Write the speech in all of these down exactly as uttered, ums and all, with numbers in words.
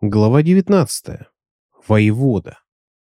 Глава девятнадцатая. Воевода.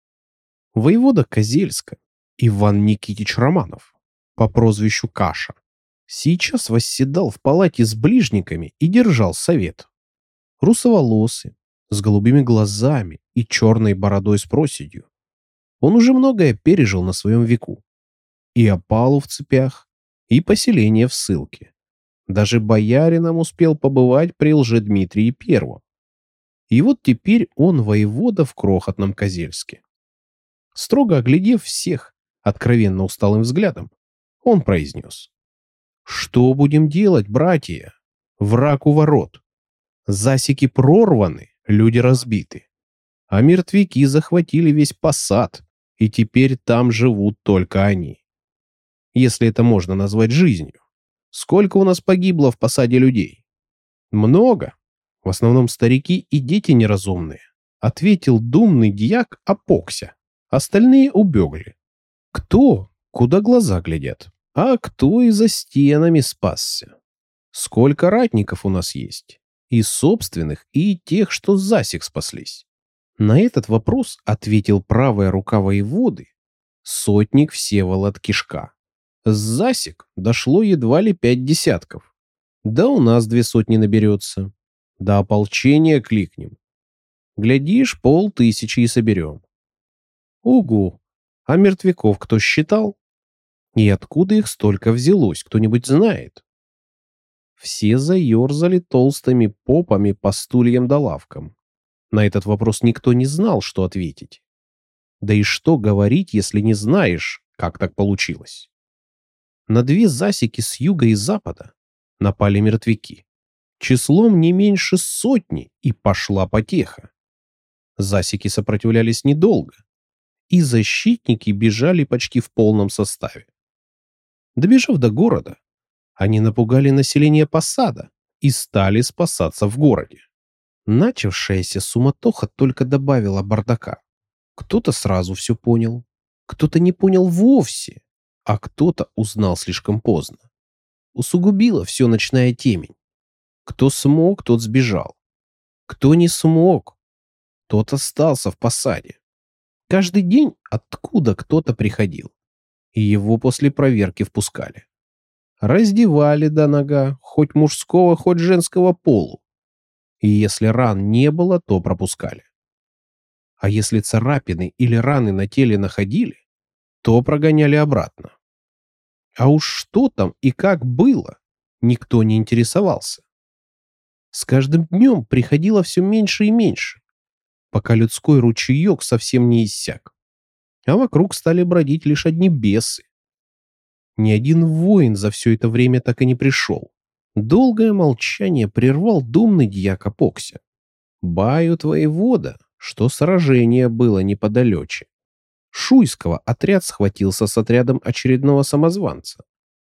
Воевода Козельска Иван Никитич Романов по прозвищу Каша сейчас восседал в палате с ближниками и держал совет. Русоволосый, с голубыми глазами и черной бородой с проседью. Он уже многое пережил на своем веку. И опалу в цепях, и поселение в ссылке. Даже боярином успел побывать при Лжедмитрии Первом. И вот теперь он воевода в крохотном Козельске. Строго оглядев всех откровенно усталым взглядом, он произнес: «Что будем делать, братья? Враг у ворот. Засеки прорваны, люди разбиты. А мертвяки захватили весь посад, и теперь там живут только они. Если это можно назвать жизнью. Сколько у нас погибло в посаде людей? Много. В основном старики и дети неразумные», — ответил думный дьяк Апокся. Остальные убегли. Кто, куда глаза глядят, а кто и за стенами спасся. Сколько ратников у нас есть? И собственных, и тех, что с засек спаслись. На этот вопрос ответил правая рука воеводы, сотник Всеволод Кишка. С засек дошло едва ли пять десятков. Да у нас две сотни наберется. До ополчения кликнем. Глядишь, полтысячи и соберем. Угу. А мертвяков кто считал? И откуда их столько взялось, кто-нибудь знает? Все заерзали толстыми попами по стульям да лавкам. На этот вопрос никто не знал, что ответить. Да и что говорить, если не знаешь, как так получилось? На две засеки с юга и запада напали мертвяки. Числом не меньше сотни, и пошла потеха. Засеки сопротивлялись недолго, и защитники бежали почти в полном составе. Добежав до города, они напугали население посада и стали спасаться в городе. Начавшаяся суматоха только добавила бардака. Кто-то сразу все понял, кто-то не понял вовсе, а кто-то узнал слишком поздно. Усугубила все ночная темень. Кто смог, тот сбежал. Кто не смог, тот остался в посаде. Каждый день откуда кто-то приходил, и его после проверки впускали. Раздевали до нога, хоть мужского, хоть женского полу. И если ран не было, то пропускали. А если царапины или раны на теле находили, то прогоняли обратно. А уж что там и как было, никто не интересовался. С каждым днем приходило все меньше и меньше, пока людской ручеек совсем не иссяк. А вокруг стали бродить лишь одни бесы. Ни один воин за все это время так и не пришел. Долгое молчание прервал думный дьяк Апокся. Бают воевода, что сражение было неподалече. Шуйского отряд схватился с отрядом очередного самозванца.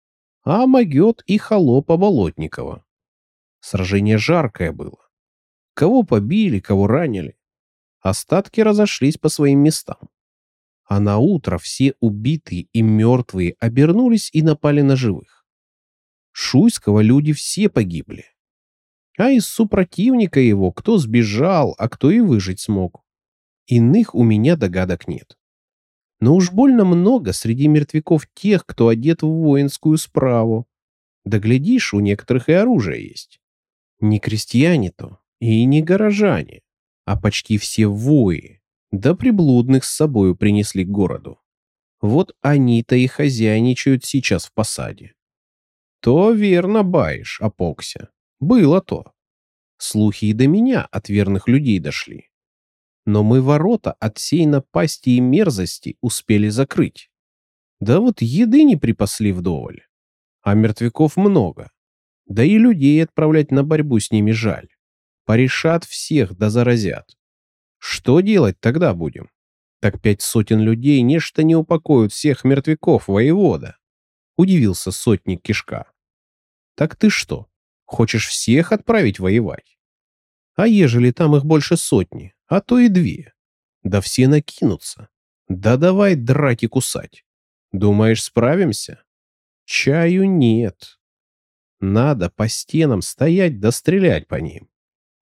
А могет и холопа Болотникова. Сражение жаркое было. Кого побили, кого ранили. Остатки разошлись по своим местам. А на утро все убитые и мертвые обернулись и напали на живых. Шуйского люди все погибли. А из супротивника его кто сбежал, а кто и выжить смог. Иных у меня догадок нет. Но уж больно много среди мертвяков тех, кто одет в воинскую справу. Да глядишь, у некоторых и оружие есть. Не крестьяне-то и не горожане, а почти все вои, да приблудных с собою принесли к городу. Вот они-то и хозяйничают сейчас в посаде. То верно баишь, Апокся. Было то. Слухи и до меня от верных людей дошли. Но мы ворота от сей напасти и мерзости успели закрыть. Да вот еды не припасли вдоволь, а мертвяков много. Да и людей отправлять на борьбу с ними жаль. Порешат всех да заразят. Что делать тогда будем? Так пять сотен людей нечто не упокоят всех мертвяков, воевода. Удивился сотник Кишка. Так ты что, хочешь всех отправить воевать? А ежели там их больше сотни, а то и две? Да все накинутся. Да давай драть и кусать. Думаешь, справимся? Чаю нет. Надо по стенам стоять да стрелять по ним.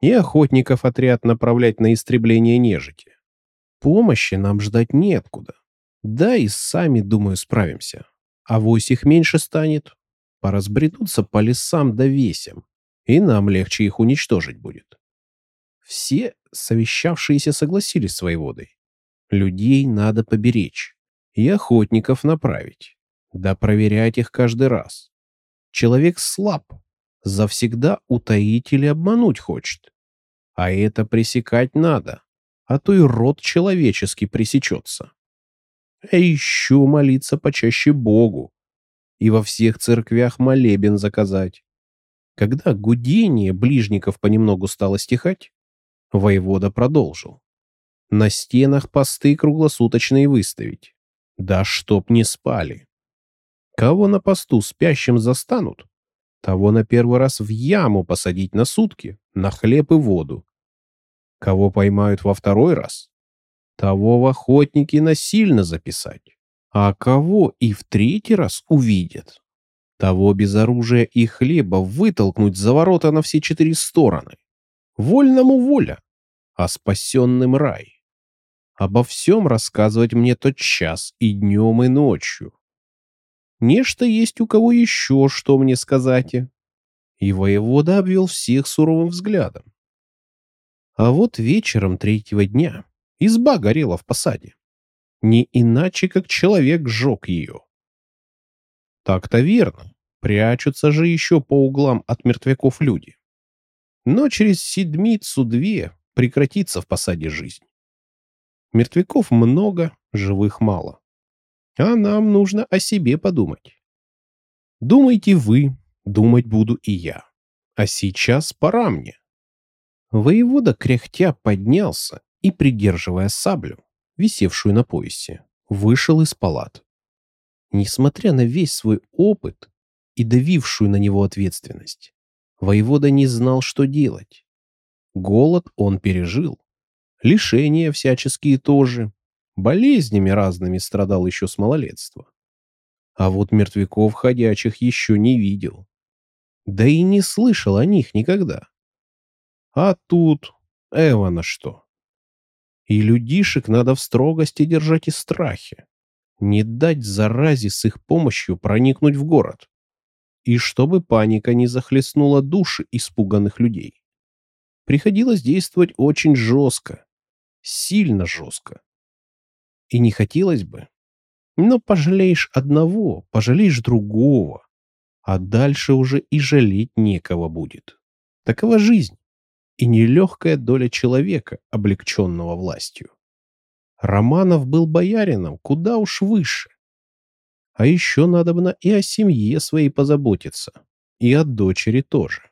и охотников отряд направлять на истребление нежити. Помощи нам ждать неоткуда. Да и сами, думаю, справимся. Авось их меньше станет. Поразбредутся по лесам да весям, и нам легче их уничтожить будет. Все совещавшиеся согласились с воеводой. Людей надо поберечь и охотников направить. Да проверять их каждый раз. Человек слаб, завсегда утаить или обмануть хочет. А это пресекать надо, а то и род человеческий пресечется. А еще молиться почаще Богу и во всех церквях молебен заказать. Когда гудение ближников понемногу стало стихать, воевода продолжил. На стенах посты круглосуточные выставить. Да чтоб не спали. Кого на посту спящим застанут, того на первый раз в яму посадить на сутки, на хлеб и воду. Кого поймают во второй раз, того в охотники насильно записать. А кого и в третий раз увидят, того без оружия и хлеба вытолкнуть за ворота на все четыре стороны. Вольному воля, а спасенным рай. Обо всем рассказывать мне тотчас и днем, и ночью. Нечто есть у кого еще, что мне сказать. И воевода обвел всех суровым взглядом. А вот вечером третьего дня изба горела в посаде. Не иначе, как человек сжег ее. Так-то верно. Прячутся же еще по углам от мертвяков люди. Но через седмицу-две прекратится в посаде жизнь. Мертвяков много, живых мало. А нам нужно о себе подумать. Думайте вы, думать буду и я. А сейчас пора мне. Воевода кряхтя поднялся и, придерживая саблю, висевшую на поясе, вышел из палат. Несмотря на весь свой опыт и давившую на него ответственность, воевода не знал, что делать. Голод он пережил, лишения всяческие тоже, болезнями разными страдал еще с малолетства. А вот мертвяков ходячих еще не видел. Да и не слышал о них никогда. А тут эвана что? И людишек надо в строгости держать и страхе. Не дать заразе с их помощью проникнуть в город. И чтобы паника не захлестнула души испуганных людей. Приходилось действовать очень жестко, сильно жестко. И не хотелось бы. Но пожалеешь одного, пожалеешь другого. А дальше уже и жалеть некого будет. Такова жизнь. И нелегкая доля человека, облегченного властью. Романов был боярином куда уж выше. А еще надобно и о семье своей позаботиться, и о дочери тоже.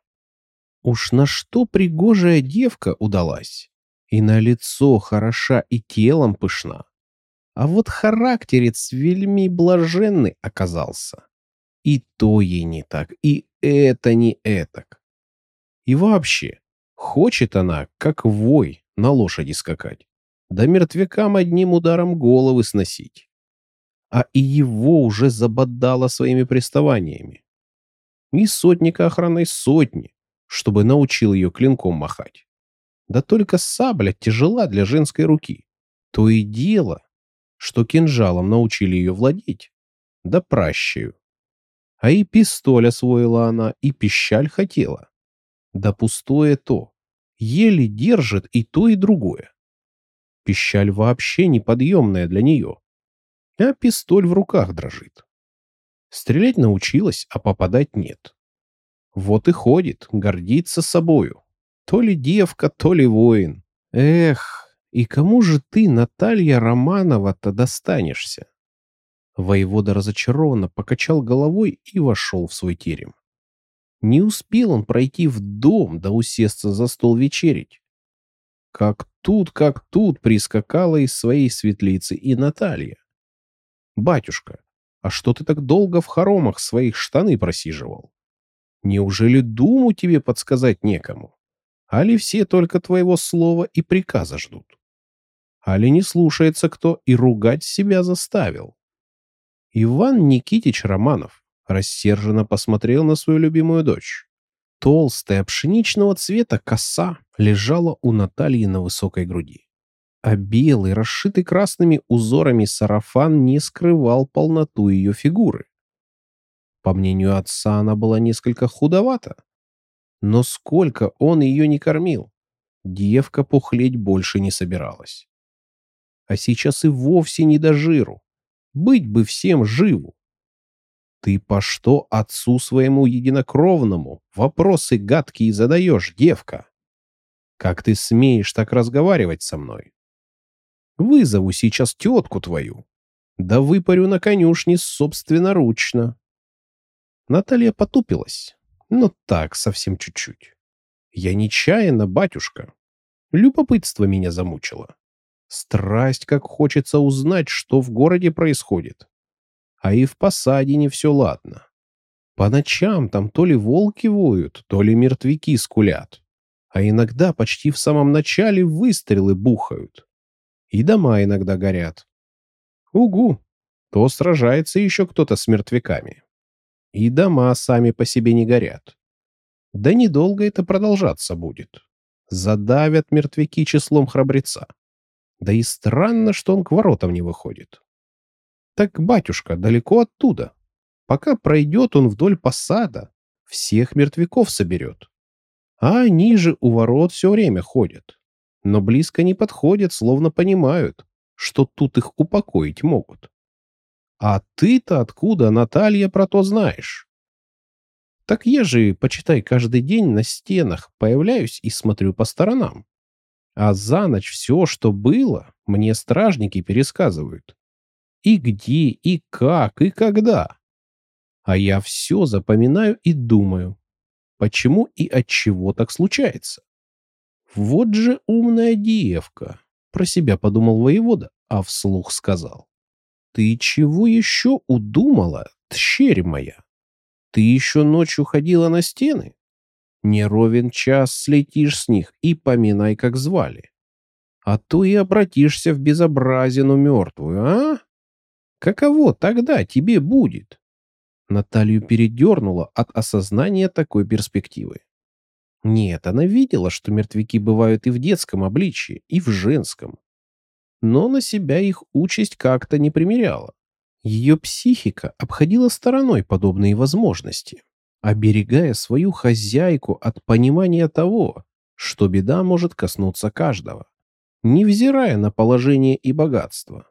Уж на что пригожая девка удалась, и на лицо хороша и телом пышна. А вот характерец вельми блаженный оказался. И то ей не так, и это не этак. И вообще, хочет она, как вой, на лошади скакать, да мертвякам одним ударом головы сносить. А и его уже забодало своими приставаниями. И сотника охраной сотни, чтобы научил ее клинком махать. Да только сабля тяжела для женской руки. То и дело, что кинжалом научили ее владеть, да пращаю. А и пистоль освоила она, и пищаль хотела. Да пустое то, еле держит и то, и другое. Пищаль вообще неподъемная для нее, а пистоль в руках дрожит. Стрелять научилась, а попадать нет. Вот и ходит, гордится собою. То ли девка, то ли воин. Эх, и кому же ты, Наталья Романова-то, достанешься? Воевода разочарованно покачал головой и вошел в свой терем. Не успел он пройти в дом да усесться за стол вечерить. Как тут, как тут прискакала из своей светлицы и Наталья. «Батюшка, а что ты так долго в хоромах своих штаны просиживал? Неужели думу тебе подсказать некому? Али все только твоего слова и приказа ждут? Али не слушается кто и ругать себя заставил?» Иван Никитич Романов рассерженно посмотрел на свою любимую дочь. Толстая пшеничного цвета коса лежала у Натальи на высокой груди, а белый, расшитый красными узорами сарафан не скрывал полноту ее фигуры. По мнению отца, она была несколько худовата, но сколько он ее не кормил, девка пухлеть больше не собиралась. А сейчас и вовсе не до жиру. Быть бы всем живу. Ты по что отцу своему единокровному вопросы гадкие задаешь, девка? Как ты смеешь так разговаривать со мной? Вызову сейчас тетку твою. Да выпарю на конюшне собственноручно. Наталья потупилась. Ну так, совсем чуть-чуть. Я нечаянно, батюшка. Любопытство меня замучило. Страсть, как хочется узнать, что в городе происходит. А и в посаде не все ладно. По ночам там то ли волки воют, то ли мертвяки скулят. А иногда почти в самом начале выстрелы бухают. И дома иногда горят. Угу, то сражается еще кто-то с мертвяками. И дома сами по себе не горят. Да недолго это продолжаться будет. Задавят мертвяки числом храбреца. Да и странно, что он к воротам не выходит. Так, батюшка, далеко оттуда. Пока пройдет он вдоль посада, всех мертвяков соберет. А они же у ворот все время ходят. Но близко не подходят, словно понимают, что тут их упокоить могут. А ты-то откуда, Наталья, про то знаешь? Так я же, почитай, каждый день на стенах появляюсь и смотрю по сторонам. А за ночь все, что было, мне стражники пересказывают. И где, и как, и когда. А я все запоминаю и думаю, почему и от чего так случается. Вот же умная девка, про себя подумал воевода, а вслух сказал. Ты чего еще удумала, тщерь моя? Ты еще ночью ходила на стены? Не ровен час слетишь с них и поминай, как звали. А то и обратишься в безобразину мертвую, а? Каково тогда тебе будет? Наталью передернуло от осознания такой перспективы. Нет, она видела, что мертвяки бывают и в детском обличье, и в женском. Но на себя их участь как-то не примеряла. Ее психика обходила стороной подобные возможности, оберегая свою хозяйку от понимания того, что беда может коснуться каждого, невзирая на положение и богатство.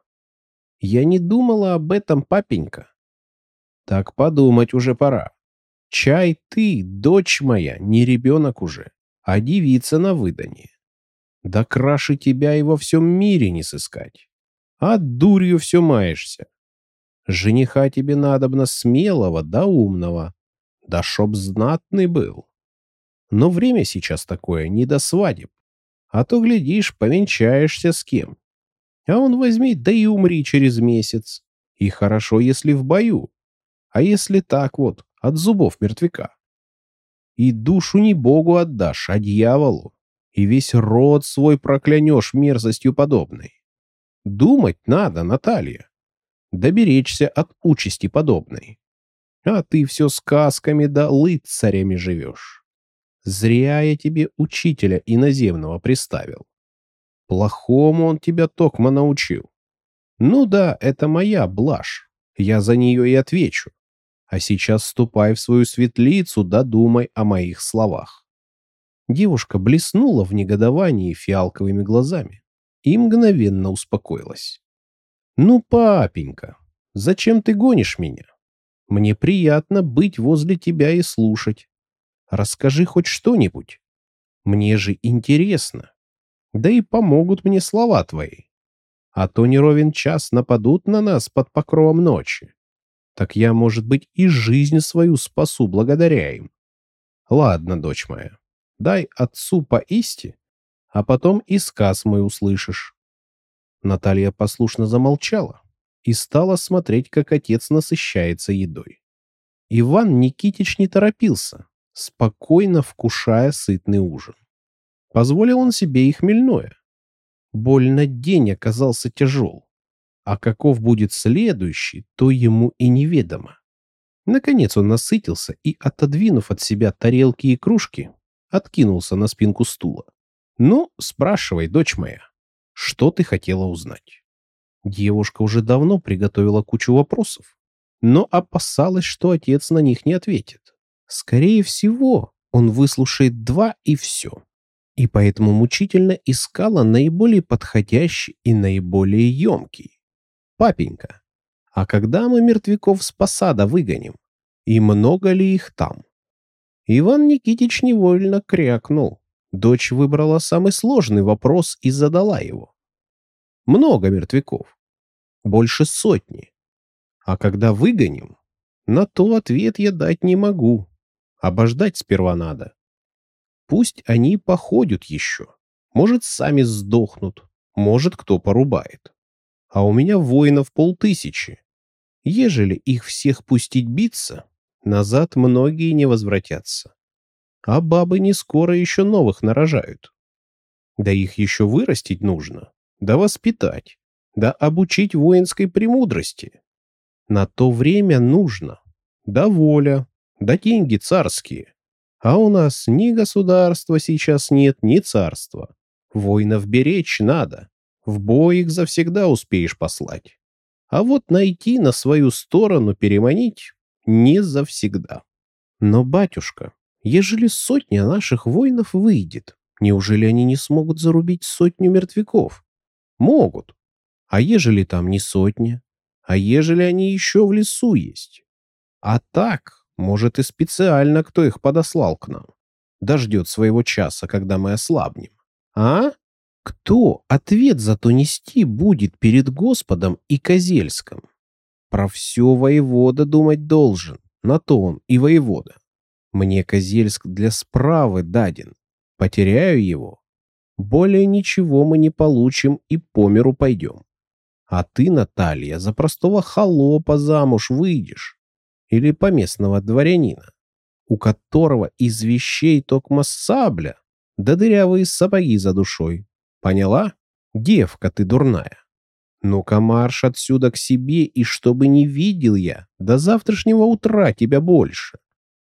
Я не думала об этом, папенька. Так подумать уже пора. Чай ты, дочь моя, не ребенок уже, а девица на выданье. Да краше тебя и во всем мире не сыскать. А дурью все маешься. Жениха тебе надобно смелого да умного, да чтоб знатный был. Но время сейчас такое, не до свадеб. А то, глядишь, повенчаешься с кем. А он возьми, да и умри через месяц. И хорошо, если в бою. А если так вот, от зубов мертвяка? И душу не Богу отдашь, а дьяволу. И весь род свой проклянешь мерзостью подобной. Думать надо, Наталья. Доберечься от участи подобной. А ты все сказками да лыцарями живешь. Зря я тебе учителя иноземного приставил. Плохому он тебя токмо научил. Ну да, это моя блажь. Я за нее и отвечу. А сейчас ступай в свою светлицу, да думай о моих словах. Девушка блеснула в негодовании фиалковыми глазами и мгновенно успокоилась. Ну, папенька, зачем ты гонишь меня? Мне приятно быть возле тебя и слушать. Расскажи хоть что-нибудь. Мне же интересно. Да и помогут мне слова твои. А то не ровен час нападут на нас под покровом ночи. Так я, может быть, и жизнь свою спасу благодаря им. Ладно, дочь моя, дай отцу поисти, а потом и сказ мой услышишь. Наталья послушно замолчала и стала смотреть, как отец насыщается едой. Иван Никитич не торопился, спокойно вкушая сытный ужин. Позволил он себе и хмельное. Больно день оказался тяжел, а каков будет следующий, то ему и неведомо. Наконец он насытился и, отодвинув от себя тарелки и кружки, откинулся на спинку стула. «Ну, спрашивай, дочь моя, что ты хотела узнать?» Девушка уже давно приготовила кучу вопросов, но опасалась, что отец на них не ответит. Скорее всего, он выслушает два и все. И поэтому мучительно искала наиболее подходящий и наиболее емкий. «Папенька, а когда мы мертвяков с посада выгоним? И много ли их там?» Иван Никитич невольно крякнул. Дочь выбрала самый сложный вопрос и задала его. «Много мертвяков. Больше сотни. А когда выгоним, на то ответ я дать не могу. Обождать сперва надо. Пусть они походят еще. Может, сами сдохнут. Может, кто порубает. А у меня воинов полтысячи. Ежели их всех пустить биться, назад многие не возвратятся. А бабы не скоро еще новых нарожают. Да их еще вырастить нужно, да воспитать, да обучить воинской премудрости. На то время нужно, да воля, да деньги царские. А у нас ни государства сейчас нет, ни царства. Воинов беречь надо, в бой их завсегда успеешь послать. А вот найти на свою сторону переманить не завсегда. Но, батюшка, ежели сотня наших воинов выйдет, неужели они не смогут зарубить сотню мертвяков? Могут. А ежели там не сотня? А ежели они еще в лесу есть? А так, может, и специально кто их подослал к нам. Дождет своего часа, когда мы ослабнем. А? Кто ответ за то нести будет перед Господом и Козельском? Про все воевода думать должен, на то он и воевода. Мне Козельск для справы даден. Потеряю его. Более ничего мы не получим и по миру пойдем. А ты, Наталья, за простого холопа замуж выйдешь. Или поместного дворянина, у которого из вещей токмо сабля, да дырявые сапоги за душой. Поняла? Девка ты дурная. Ну-ка марш отсюда к себе, и чтобы не видел я до завтрашнего утра тебя больше.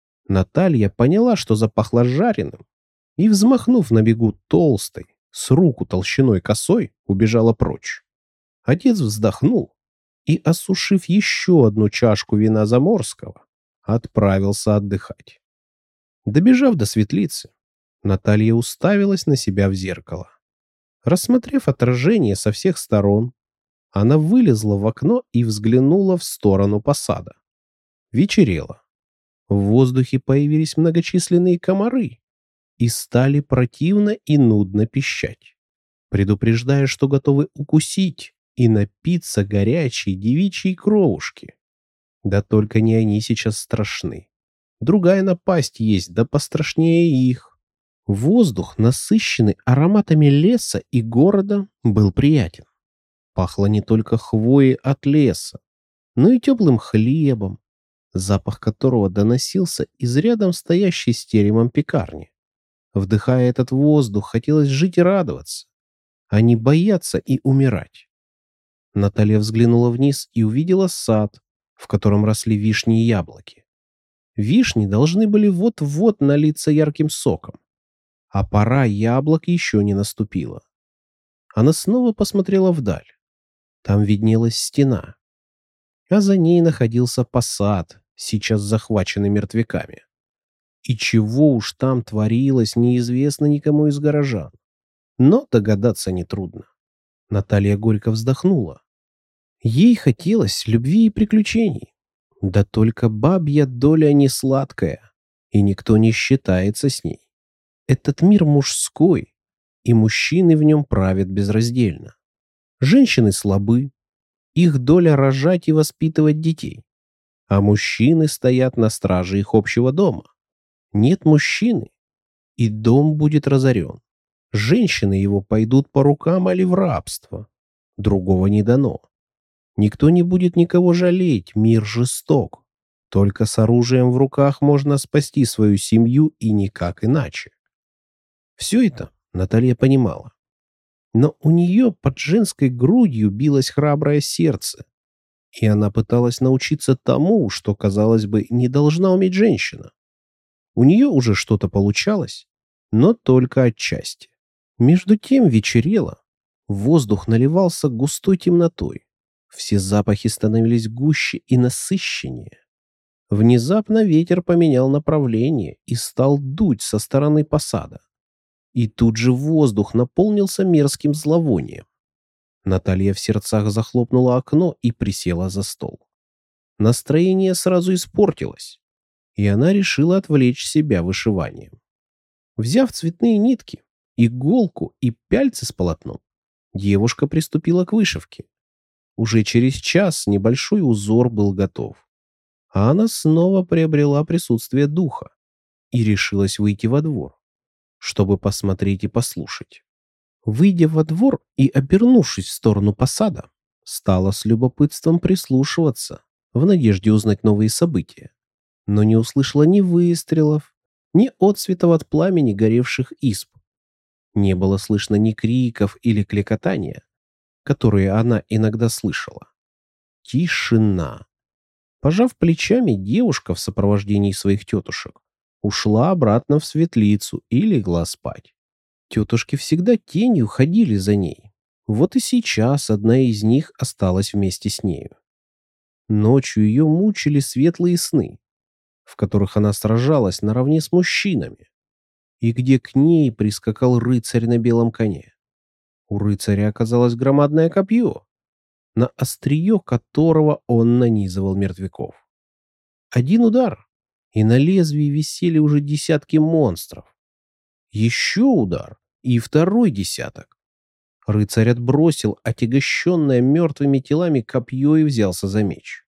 Наталья поняла, что запахло жареным, и, взмахнув на бегу толстой, с руку толщиной косой, убежала прочь. Отец вздохнул и, осушив еще одну чашку вина заморского, отправился отдыхать. Добежав до светлицы, Наталья уставилась на себя в зеркало. Рассмотрев отражение со всех сторон, она вылезла в окно и взглянула в сторону посада. Вечерело. В воздухе появились многочисленные комары и стали противно и нудно пищать, предупреждая, что готовы укусить и напиться горячей девичьей кровушки. Да только не они сейчас страшны. Другая напасть есть, да пострашнее их. Воздух, насыщенный ароматами леса и города, был приятен. Пахло не только хвоей от леса, но и теплым хлебом, запах которого доносился из рядом стоящей с теремом пекарни. Вдыхая этот воздух, хотелось жить и радоваться, а не бояться и умирать. Наталья взглянула вниз и увидела сад, в котором росли вишни и яблоки. Вишни должны были вот-вот налиться ярким соком, а пора яблок еще не наступила. Она снова посмотрела вдаль. Там виднелась стена, а за ней находился посад, сейчас захваченный мертвяками. И чего уж там творилось, неизвестно никому из горожан. Но догадаться нетрудно. Наталья горько вздохнула. Ей хотелось любви и приключений. Да только бабья доля не сладкая, и никто не считается с ней. Этот мир мужской, и мужчины в нем правят безраздельно. Женщины слабы, их доля рожать и воспитывать детей, а мужчины стоят на страже их общего дома. Нет мужчины, и дом будет разорен. Женщины его пойдут по рукам или в рабство. Другого не дано. Никто не будет никого жалеть, мир жесток. Только с оружием в руках можно спасти свою семью и никак иначе. Все это Наталья понимала. Но у нее под женской грудью билось храброе сердце. И она пыталась научиться тому, что, казалось бы, не должна уметь женщина. У нее уже что-то получалось, но только отчасти. Между тем вечерело, воздух наливался густой темнотой, все запахи становились гуще и насыщеннее. Внезапно ветер поменял направление и стал дуть со стороны посада. И тут же воздух наполнился мерзким зловонием. Наталья в сердцах захлопнула окно и присела за стол. Настроение сразу испортилось, и она решила отвлечь себя вышиванием. Взяв цветные нитки, иголку и пяльцы с полотном, девушка приступила к вышивке. Уже через час небольшой узор был готов, а она снова приобрела присутствие духа и решилась выйти во двор, чтобы посмотреть и послушать. Выйдя во двор и обернувшись в сторону посада, стала с любопытством прислушиваться, в надежде узнать новые события, но не услышала ни выстрелов, ни отцветов от пламени горевших изб. Не было слышно ни криков или кликотания, которые она иногда слышала. Тишина. Пожав плечами, девушка в сопровождении своих тетушек ушла обратно в светлицу и легла спать. Тетушки всегда тенью ходили за ней. Вот и сейчас одна из них осталась вместе с нею. Ночью ее мучили светлые сны, в которых она сражалась наравне с мужчинами, и где к ней прискакал рыцарь на белом коне. У рыцаря оказалось громадное копье, на острие которого он нанизывал мертвяков. Один удар, и на лезвии висели уже десятки монстров. Еще удар, и второй десяток. Рыцарь отбросил отягощенное мертвыми телами копье и взялся за меч.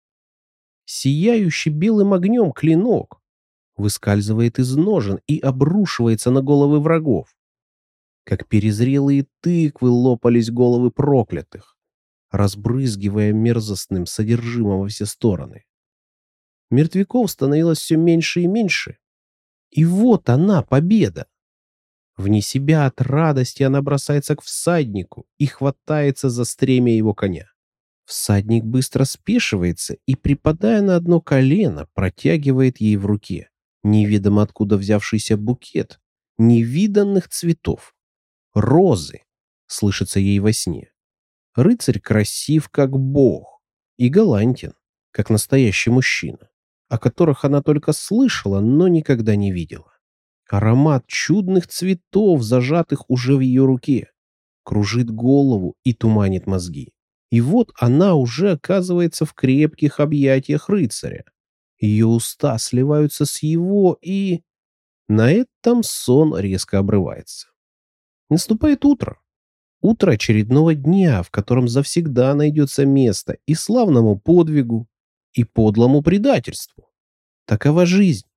Сияющий белым огнем клинок выскальзывает из ножен и обрушивается на головы врагов. Как перезрелые тыквы лопались головы проклятых, разбрызгивая мерзостным содержимым во все стороны. Мертвяков становилось все меньше и меньше. И вот она, победа! Вне себя от радости она бросается к всаднику и хватается за стремя его коня. Всадник быстро спешивается и, припадая на одно колено, протягивает ей в руке неведомо откуда взявшийся букет невиданных цветов. Розы, слышится ей во сне. Рыцарь красив, как бог, и галантен, как настоящий мужчина, о которых она только слышала, но никогда не видела. Аромат чудных цветов, зажатых уже в ее руке, кружит голову и туманит мозги. И вот она уже оказывается в крепких объятиях рыцаря. Ее уста сливаются с его, и... На этом сон резко обрывается. Наступает утро. Утро очередного дня, в котором завсегда найдется место и славному подвигу, и подлому предательству. Такова жизнь.